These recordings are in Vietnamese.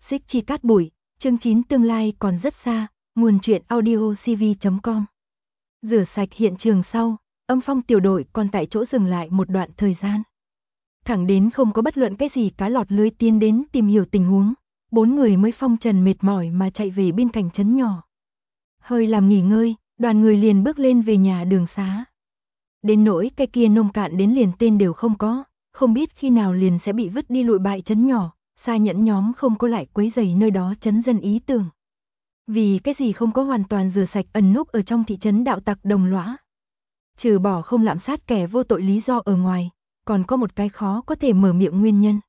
Xích chi cát bụi, chương 9 tương lai còn rất xa, nguồn truyện audio cv.com. Rửa sạch hiện trường sau, Âm Phong tiểu đội còn tại chỗ dừng lại một đoạn thời gian. Thẳng đến không có bất luận cái gì cá lọt lưới tiến đến tìm hiểu tình huống, 4 người mới phong trần mệt mỏi mà chạy về bên cạnh trấn nhỏ. Hơi làm nghỉ ngơi, đoàn người liền bước lên về nhà đường xá. Đến nỗi cái kia nông cạn đến liền tên đều không có, không biết khi nào liền sẽ bị vứt đi lụi bại trấn nhỏ, Sa Nhẫn nhóm không có lại quấy rầy nơi đó trấn dân ý tưởng. Vì cái gì không có hoàn toàn rửa sạch ẩn núp ở trong thị trấn đạo tặc đồng lõa. Trừ bỏ không lạm sát kẻ vô tội lý do ở ngoài, còn có một cái khó có thể mở miệng nguyên nhân.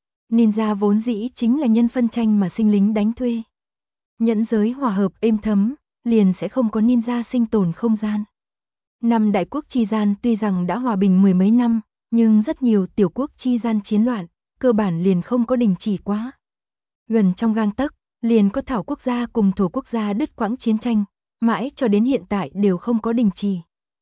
Ninja vốn dĩ chính là nhân phân tranh mà sinh lính đánh thuê. Nhẫn giới hòa hợp êm thấm, liền sẽ không có ninja sinh tồn không gian. Năm đại quốc chi gian tuy rằng đã hòa bình mười mấy năm, nhưng rất nhiều tiểu quốc chi gian chiến loạn, cơ bản liền không có đình chỉ quá. Gần trong gang tấc, liền có thảo quốc gia cùng thổ quốc gia đứt quãng chiến tranh, mãi cho đến hiện tại đều không có đình chỉ.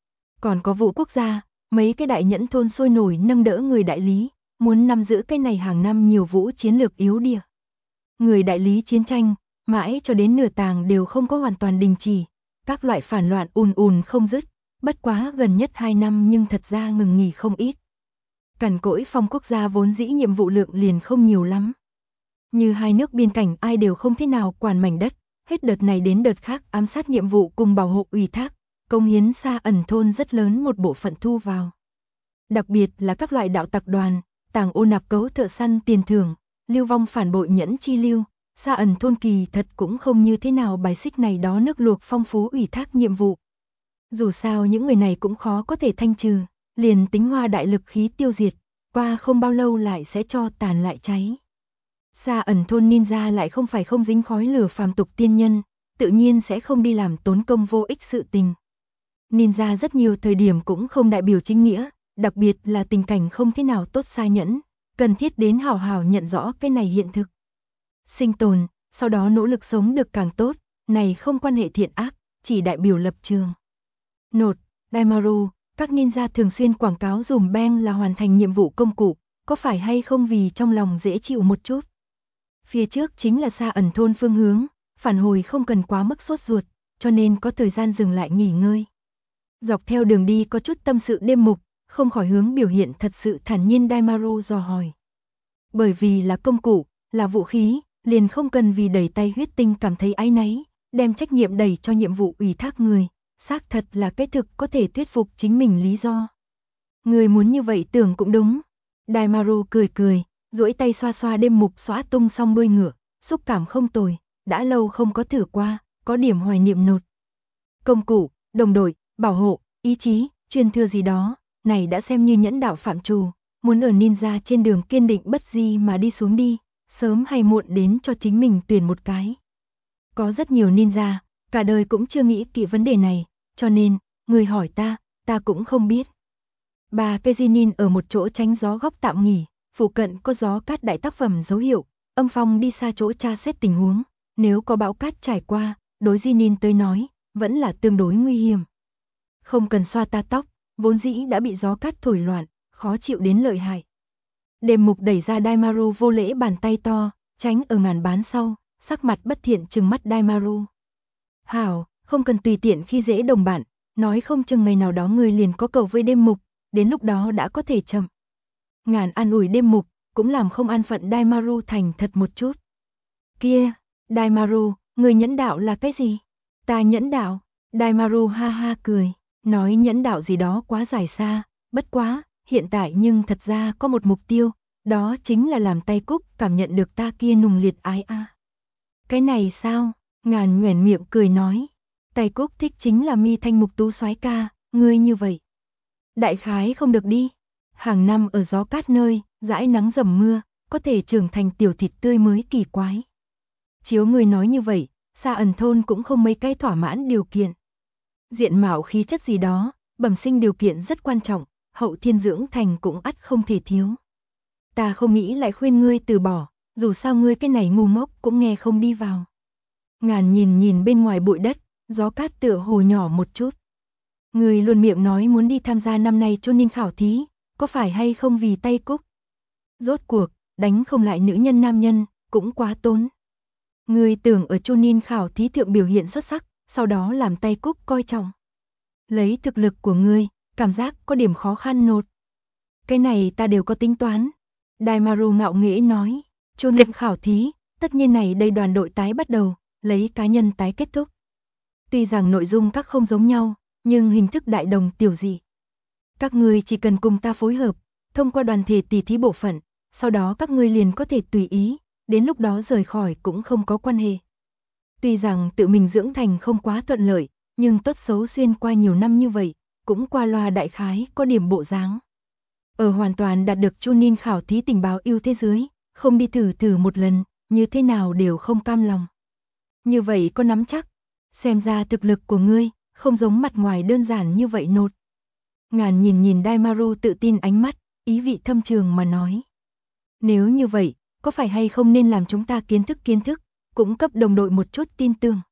Còn có Vũ quốc gia, mấy cái đại nhẫn thôn sôi nổi nâng đỡ người đại lý, muốn nắm giữ cái này hàng năm nhiều vũ chiến lược yếu địa. Người đại lý chiến tranh, mãi cho đến nửa tàng đều không có hoàn toàn đình chỉ, các loại phản loạn ùn không dứt, bất quá gần nhất 2 năm nhưng thật ra ngừng nghỉ không ít. Cằn cỗi Phong quốc gia vốn dĩ nhiệm vụ lượng liền không nhiều lắm. Như hai nước biên cảnh ai đều không thế nào quản mảnh đất, hết đợt này đến đợt khác ám sát nhiệm vụ cùng bảo hộ ủy thác, công hiến Sa Ẩn thôn rất lớn một bộ phận thu vào. Đặc biệt là các loại đạo tặc đoàn, tàng ô nạp cấu thợ săn tiền thưởng, lưu vong phản bội nhẫn chi lưu, Sa Ẩn thôn kỳ thật cũng không như thế nào bài xích này đó nước luộc phong phú ủy thác nhiệm vụ. Dù sao những người này cũng khó có thể thanh trừ, liền tính hoa đại lực khí tiêu diệt, qua không bao lâu lại sẽ cho tàn lại cháy. Sa Ẩn thôn ninja lại không phải không dính khói lửa phàm tục tiên nhân, tự nhiên sẽ không đi làm tốn công vô ích sự tình. Ninja rất nhiều thời điểm cũng không đại biểu chính nghĩa, đặc biệt là tình cảnh không thế nào tốt Sa Nhẫn, cần thiết đến hào hào nhận rõ cái này hiện thực. Sinh tồn, sau đó nỗ lực sống được càng tốt, này không quan hệ thiện ác, chỉ đại biểu lập trường. Nột, Daimaru, các ninja thường xuyên quảng cáo dùm beng là hoàn thành nhiệm vụ công cụ, có phải hay không vì trong lòng dễ chịu một chút. Phía trước chính là Sa Ẩn thôn phương hướng, phản hồi không cần quá mức sốt ruột, cho nên có thời gian dừng lại nghỉ ngơi. Dọc theo đường đi có chút tâm sự đêm mục, không khỏi hướng biểu hiện thật sự thản nhiên Daimaru dò hỏi. Bởi vì là công cụ, là vũ khí, liền không cần vì đẩy tay huyết tinh cảm thấy áy náy, đem trách nhiệm đẩy cho nhiệm vụ ủy thác người, xác thật là cái thực có thể thuyết phục chính mình lý do. Người muốn như vậy tưởng cũng đúng. Daimaru cười, duỗi tay xoa xoa đêm mục xóa tung xong đuôi ngựa, xúc cảm không tồi, đã lâu không có thử qua, có điểm hoài niệm nột. Công cụ, đồng đội, bảo hộ, ý chí, truyền thừa gì đó, này đã xem như nhẫn đạo phạm trù, muốn ở ninja trên đường kiên định bất di mà đi xuống đi, sớm hay muộn đến cho chính mình tuyển một cái. Có rất nhiều ninja, cả đời cũng chưa nghĩ kỹ vấn đề này, cho nên, người hỏi ta cũng không biết. Bà Kejinin ở một chỗ tránh gió góc tạm nghỉ, phụ cận có gió cát đại tác phẩm dấu hiệu, Âm Phong đi xa chỗ tra xét tình huống, nếu có bão cát trải qua, đối Jinin tới nói, vẫn là tương đối nguy hiểm. Không cần xoa ta tóc, vốn dĩ đã bị gió cát thổi loạn, khó chịu đến lợi hại. Đêm mục đẩy ra Daimaru vô lễ bàn tay to, tránh ở ngàn bán sau, sắc mặt bất thiện trừng mắt Daimaru. Hảo, không cần tùy tiện khi dễ đồng bạn, nói không chừng ngày nào đó người liền có cầu với đêm mục, đến lúc đó đã có thể chậm. Ngàn an ủi đêm mục, cũng làm không an phận Daimaru thành thật một chút. Kia, Daimaru, người nhẫn đạo là cái gì? Ta nhẫn đạo, Daimaru ha ha cười, nói nhẫn đạo gì đó quá dài xa, bất quá, hiện tại nhưng thật ra có một mục tiêu, đó chính là làm tay cúc cảm nhận được ta kia nùng liệt ái a. Cái này sao? Ngàn nhoẻn miệng cười nói, tay cúc thích chính là mi thanh mục tú soái ca, ngươi như vậy. Đại khái không được đi. Hàng năm ở gió cát nơi, dãi nắng dầm mưa, có thể trưởng thành tiểu thịt tươi mới kỳ quái. Chiếu người nói như vậy, Sa Ẩn thôn cũng không mấy cái thỏa mãn điều kiện. Diện mạo khí chất gì đó, bẩm sinh điều kiện rất quan trọng, hậu thiên dưỡng thành cũng ắt không thể thiếu. Ta không nghĩ lại khuyên ngươi từ bỏ, dù sao ngươi cái này ngu ngốc cũng nghe không đi vào. Ngàn nhìn bên ngoài bụi đất, gió cát tựa hồ nhỏ một chút. Người luôn miệng nói muốn đi tham gia năm nay Chunin khảo thí, có phải hay không vì tay cúc? Rốt cuộc, đánh không lại nữ nhân nam nhân, cũng quá tốn. Ngươi tưởng ở Chunin khảo thí thượng biểu hiện xuất sắc, sau đó làm tay cúc coi trọng. Lấy thực lực của ngươi, cảm giác có điểm khó khăn nột. Cái này ta đều có tính toán. Daimaru ngạo nghễ nói, Chunin khảo thí, tất nhiên này đây đoàn đội tái bắt đầu, lấy cá nhân tái kết thúc. Tuy rằng nội dung các không giống nhau, nhưng hình thức đại đồng tiểu dị. Các ngươi chỉ cần cùng ta phối hợp, thông qua đoàn thể tỉ thí bộ phận, sau đó các ngươi liền có thể tùy ý, đến lúc đó rời khỏi cũng không có quan hệ. Tuy rằng tự mình dưỡng thành không quá thuận lợi, nhưng tốt xấu xuyên qua nhiều năm như vậy, cũng qua loa đại khái có điểm bộ dáng. Ở hoàn toàn đạt được Chunin khảo thí tình báo ưu thế dưới, không đi thử một lần, như thế nào đều không cam lòng. Như vậy có nắm chắc, xem ra thực lực của ngươi, không giống mặt ngoài đơn giản như vậy nột. Ngàn nhìn Daimaru tự tin ánh mắt, ý vị thâm trường mà nói. Nếu như vậy, có phải hay không nên làm chúng ta kiến thức, cũng cấp đồng đội một chút tin tưởng.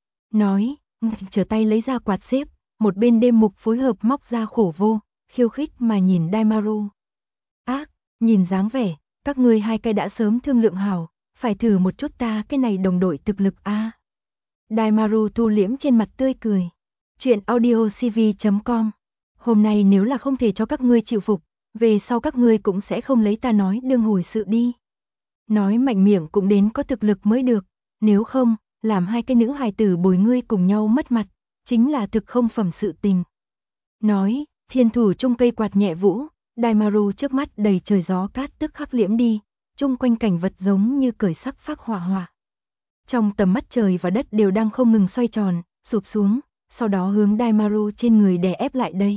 Nói, trở tay lấy ra quạt xếp, một bên đêm mục phối hợp móc ra khổ vô, khiêu khích mà nhìn Daimaru. Ác, nhìn dáng vẻ, các ngươi hai cái đã sớm thương lượng hảo, phải thử một chút ta cái này đồng đội thực lực a. Daimaru thu liễm trên mặt tươi cười. Chuyện audiocv.com. Hôm nay nếu là không thể cho các ngươi chịu phục, về sau các ngươi cũng sẽ không lấy ta nói đương hồi sự đi. Nói mạnh miệng cũng đến có thực lực mới được, nếu không, làm hai cái nữ hài tử bồi ngươi cùng nhau mất mặt, chính là thực không phẩm sự tình. Nói, thiên thủ chung cây quạt nhẹ vũ, Daimaru trước mắt đầy trời gió cát tức khắc liễm đi, chung quanh cảnh vật giống như cởi sắc phác hỏa hỏa. Trong tầm mắt trời và đất đều đang không ngừng xoay tròn, sụp xuống, sau đó hướng Daimaru trên người đè ép lại đây.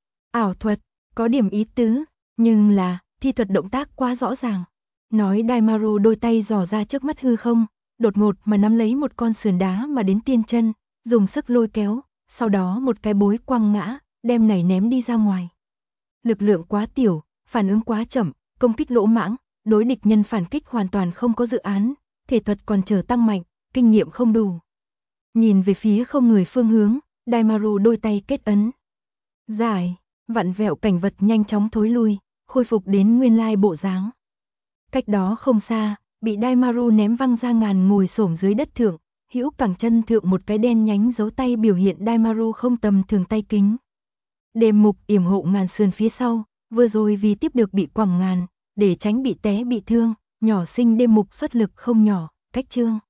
Ảo thuật, có điểm ý tứ, nhưng là, thi thuật động tác quá rõ ràng. Nói Daimaru đôi tay dò ra trước mắt hư không, đột ngột mà nắm lấy một con sườn đá mà đến tiên chân, dùng sức lôi kéo, sau đó một cái bối quăng ngã, đem này ném đi ra ngoài. Lực lượng quá tiểu, phản ứng quá chậm, công kích lỗ mãng, đối địch nhân phản kích hoàn toàn không có dự án, thể thuật còn chờ tăng mạnh, kinh nghiệm không đủ. Nhìn về phía không người phương hướng, Daimaru đôi tay kết ấn. Giải, vặn vẹo cảnh vật nhanh chóng thối lui, khôi phục đến nguyên lai bộ dáng. Cách đó không xa, bị Daimaru ném văng ra ngàn ngồi xổm dưới đất thượng, hữu cẳng chân thượng một cái đen nhánh dấu tay biểu hiện Daimaru không tầm thường tay kính. Đêm mục yểm hộ ngàn sườn phía sau, vừa rồi vì tiếp được bị quẳng ngàn, để tránh bị té bị thương, nhỏ sinh đêm mục xuất lực không nhỏ, cách trương.